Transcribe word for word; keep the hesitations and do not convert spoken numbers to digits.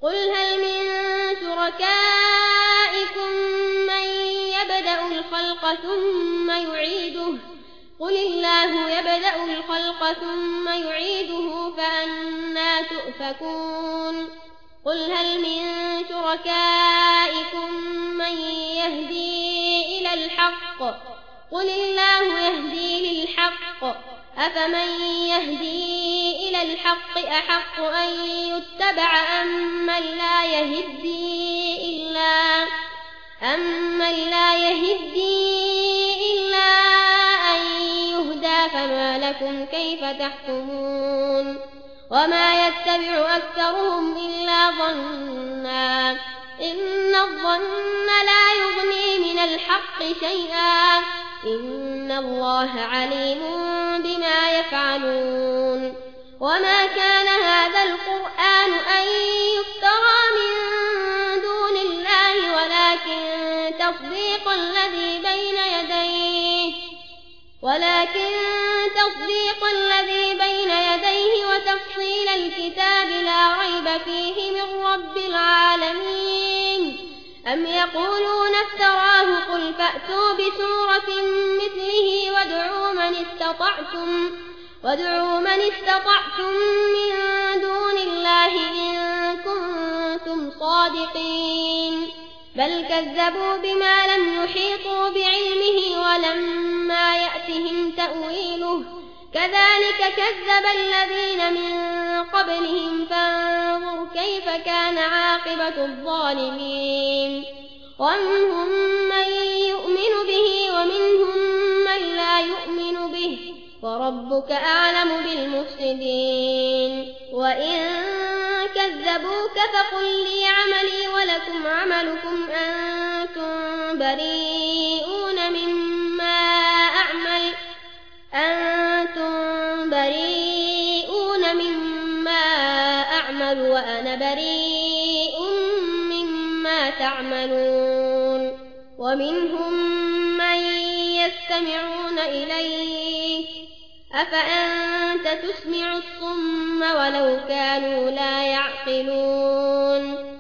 قل هل من شركائكم من يبدأ الخلق ثم يعيده قل الله يبدأ الخلق ثم يعيده فأنى تؤفكون قل هل من شركائكم من يهدي إلى الحق قل الله يهدي للحق أفمن يهدي إلى الحق أحق أن يتبع أمن لا يهدي إلا أمن لا يهدي إلا أن يهدى فما لكم كيف تحكمون وما يتبع أكثرهم إلا ظنا إن الظن لا يغني من الحق شيئا إن الله عليم بما يفعلون وما كان هذا القرآن أن يفترى من دون الله ولكن تصديق الذي بين يديه ولكن تصديق الذي بين يديه وتفصيل الكتاب لا ريب فيه من رب العالمين أم يقولون افتراه قل فأتوا بسورة مثله وادعوا من استطعتم وادعوا من استطعتم من دون الله إن كنتم صادقين بل كذبوا بما لم يحيطوا بعلمه ولما يأتهم تأويله كذلك كذب الذين من قبلهم فانظر كيف كان عاقبة الظالمين ومنهم من يؤمن به ومنهم من لا يؤمن به وربك أعلم بالمفسدين وإن كذبوك فقل لي عملي ولكم عملكم أنتم بريئون مما أعمل أنتم بريئون مما أعمل وأنا بريء مما تعملون ومنهم من يستمعون إليك أفأنت تسمع الصم ولو كانوا لا يعقلون